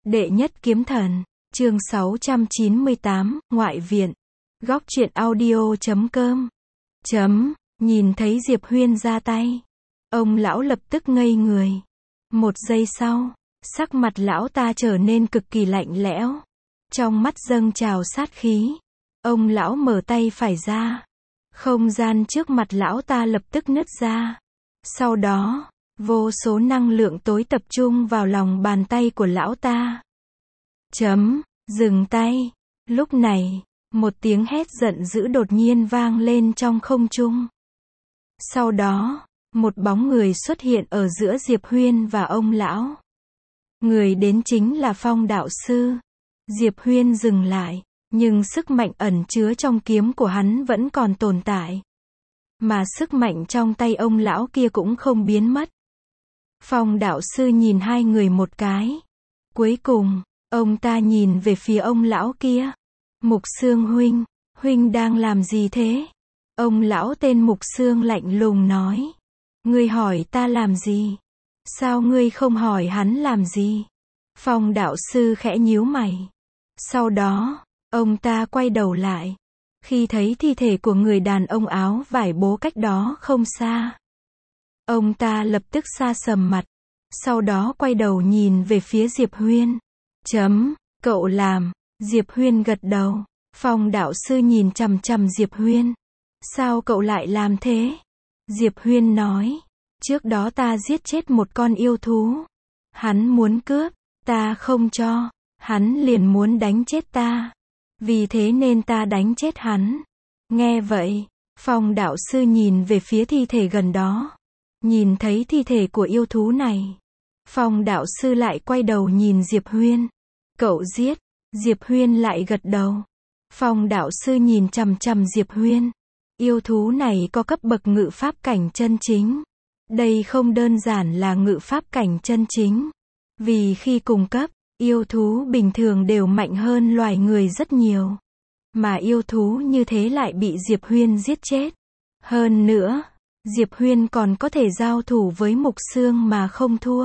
Đệ nhất kiếm thần, chương 698, ngoại viện. Góc truyện audio.com. Nhìn thấy Diệp Huyên ra tay, ông lão lập tức ngây người. Một giây sau, sắc mặt lão ta trở nên cực kỳ lạnh lẽo. Trong mắt dâng trào sát khí. Ông lão mở tay phải ra. Không gian trước mặt lão ta lập tức nứt ra. Sau đó, vô số năng lượng tối tập trung vào lòng bàn tay của lão ta. Dừng tay. Lúc này, một tiếng hét giận dữ đột nhiên vang lên trong không trung. Sau đó, một bóng người xuất hiện ở giữa Diệp Huyên và ông lão. Người đến chính là Phong đạo sư. Diệp Huyên dừng lại, nhưng sức mạnh ẩn chứa trong kiếm của hắn vẫn còn tồn tại. Mà sức mạnh trong tay ông lão kia cũng không biến mất. Phong đạo sư nhìn hai người một cái. Cuối cùng, ông ta nhìn về phía ông lão kia. Mục Xương huynh, huynh đang làm gì thế? Ông lão tên Mục Xương lạnh lùng nói. Ngươi hỏi ta làm gì? Sao ngươi không hỏi hắn làm gì? Phong đạo sư khẽ nhíu mày. Sau đó, ông ta quay đầu lại. Khi thấy thi thể của người đàn ông áo vải bố cách đó không xa, ông ta lập tức sa sầm mặt. Sau đó quay đầu nhìn về phía Diệp Huyên. Cậu làm. Diệp Huyên gật đầu. Phong đạo sư nhìn chằm chằm Diệp Huyên. Sao cậu lại làm thế? Diệp Huyên nói. Trước đó ta giết chết một con yêu thú. Hắn muốn cướp, ta không cho. Hắn liền muốn đánh chết ta. Vì thế nên ta đánh chết hắn. Nghe vậy, Phong đạo sư nhìn về phía thi thể gần đó. Nhìn thấy thi thể của yêu thú này, Phong đạo sư lại quay đầu nhìn Diệp Huyên. Cậu giết. Diệp Huyên lại gật đầu. Phong đạo sư nhìn chằm chằm Diệp Huyên. Yêu thú này có cấp bậc ngự pháp cảnh chân chính. Đây không đơn giản là ngự pháp cảnh chân chính. Vì khi cùng cấp, yêu thú bình thường đều mạnh hơn loài người rất nhiều. Mà yêu thú như thế lại bị Diệp Huyên giết chết. Hơn nữa, Diệp Huyên còn có thể giao thủ với Mục Xương mà không thua.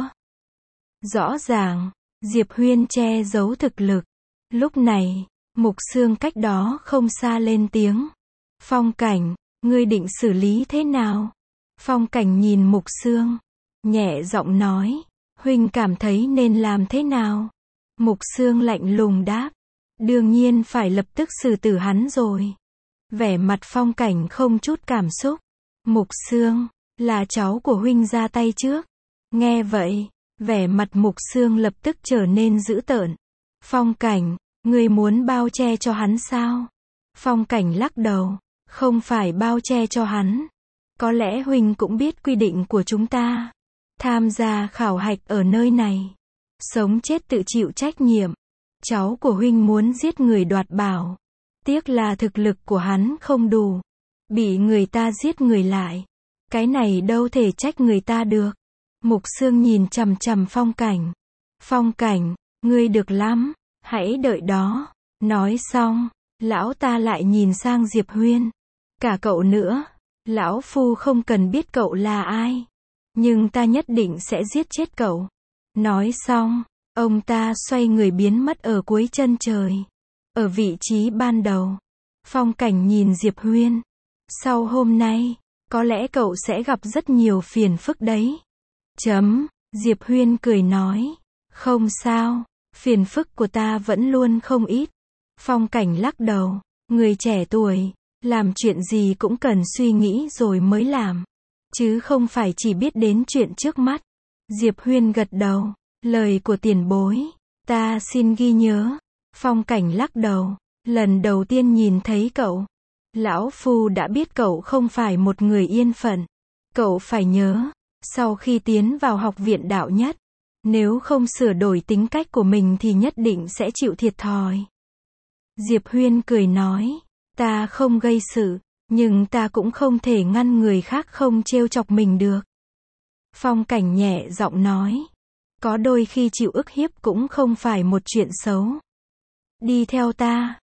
Rõ ràng, Diệp Huyên che giấu thực lực. Lúc này, Mục Xương cách đó không xa lên tiếng. Phong Cảnh, ngươi định xử lý thế nào? Phong Cảnh nhìn Mục Xương, nhẹ giọng nói. Huynh cảm thấy nên làm thế nào? Mục Xương lạnh lùng đáp. Đương nhiên phải lập tức xử tử hắn rồi. Vẻ mặt Phong Cảnh không chút cảm xúc. Mục Xương, là cháu của huynh ra tay trước. Nghe vậy, vẻ mặt Mục Xương lập tức trở nên dữ tợn. Phong Cảnh, ngươi muốn bao che cho hắn sao? Phong Cảnh lắc đầu. Không phải bao che cho hắn. Có lẽ huynh cũng biết quy định của chúng ta. Tham gia khảo hạch ở nơi này, sống chết tự chịu trách nhiệm. Cháu của huynh muốn giết người đoạt bảo. Tiếc là thực lực của hắn không đủ. Bị người ta giết người lại. Cái này đâu thể trách người ta được. Mục Xương nhìn chằm chằm Phong Cảnh. Phong Cảnh, ngươi được lắm. Hãy đợi đó. Nói xong, lão ta lại nhìn sang Diệp Huyên. Cả cậu nữa. Lão phu không cần biết cậu là ai. Nhưng ta nhất định sẽ giết chết cậu. Nói xong, ông ta xoay người biến mất ở cuối chân trời. Ở vị trí ban đầu, Phong Cảnh nhìn Diệp Huyên. Sau hôm nay, có lẽ cậu sẽ gặp rất nhiều phiền phức đấy. Diệp Huyên cười nói. Không sao, phiền phức của ta vẫn luôn không ít. Phong Cảnh lắc đầu. Người trẻ tuổi, làm chuyện gì cũng cần suy nghĩ rồi mới làm. Chứ không phải chỉ biết đến chuyện trước mắt. Diệp Huyên gật đầu. Lời của tiền bối, ta xin ghi nhớ. Phong Cảnh lắc đầu. Lần đầu tiên nhìn thấy cậu, lão phu đã biết cậu không phải một người yên phận. Cậu phải nhớ, sau khi tiến vào học viện đạo nhất, nếu không sửa đổi tính cách của mình thì nhất định sẽ chịu thiệt thòi. Diệp Huyên cười nói. Ta không gây sự, nhưng ta cũng không thể ngăn người khác không trêu chọc mình được. Phong Cảnh nhẹ giọng nói. Có đôi khi chịu ức hiếp cũng không phải một chuyện xấu. Đi theo ta.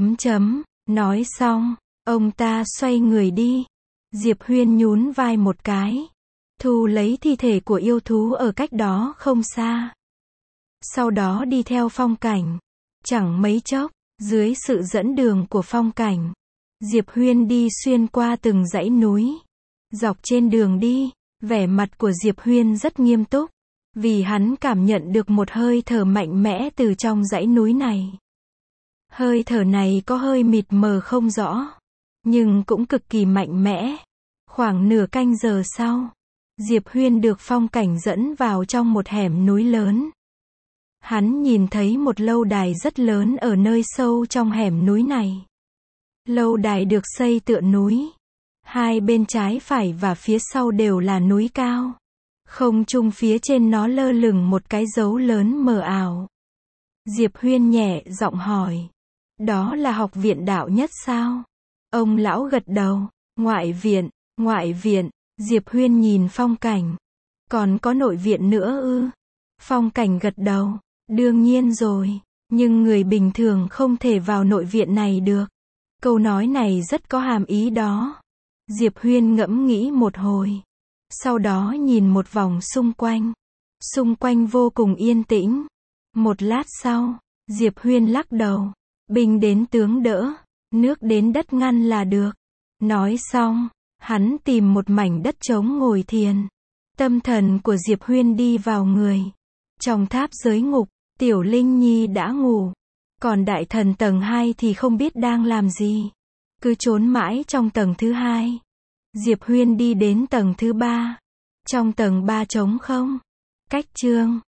Nói xong, ông ta xoay người đi. Diệp Huyên nhún vai một cái. Thu lấy thi thể của yêu thú ở cách đó không xa. sau đó đi theo Phong Cảnh. Chẳng mấy chốc, dưới sự dẫn đường của Phong Cảnh, Diệp Huyên đi xuyên qua từng dãy núi. Dọc trên đường đi, vẻ mặt của Diệp Huyên rất nghiêm túc, vì hắn cảm nhận được một hơi thở mạnh mẽ từ trong dãy núi này. Hơi thở này có hơi mịt mờ không rõ, nhưng cũng cực kỳ mạnh mẽ. Khoảng nửa canh giờ sau, Diệp Huyên được Phong Cảnh dẫn vào trong một hẻm núi lớn. Hắn nhìn thấy một lâu đài rất lớn ở nơi sâu trong hẻm núi này. Lâu đài được xây tựa núi. Hai bên trái phải và phía sau đều là núi cao. Không trung phía trên nó lơ lửng một cái dấu lớn mờ ảo. Diệp Huyên nhẹ giọng hỏi. Đó là học viện đạo nhất sao? Ông lão gật đầu. Ngoại viện, ngoại viện. Diệp Huyên nhìn Phong Cảnh. Còn có nội viện nữa ư? Phong Cảnh gật đầu. Đương nhiên rồi. Nhưng người bình thường không thể vào nội viện này được. Câu nói này rất có hàm ý đó. Diệp Huyên ngẫm nghĩ một hồi. Sau đó nhìn một vòng xung quanh. Xung quanh vô cùng yên tĩnh. Một lát sau, Diệp Huyên lắc đầu. Binh đến tướng đỡ, nước đến đất ngăn là được. Nói xong, hắn tìm một mảnh đất trống ngồi thiền. Tâm thần của Diệp Huyên đi vào người. Trong tháp giới ngục, Tiểu Linh Nhi đã ngủ. Còn đại thần tầng 2 thì không biết đang làm gì. Cứ trốn mãi trong tầng thứ 2. Diệp Huyên đi đến tầng thứ 3. Trong tầng 3 trống không. Cách chương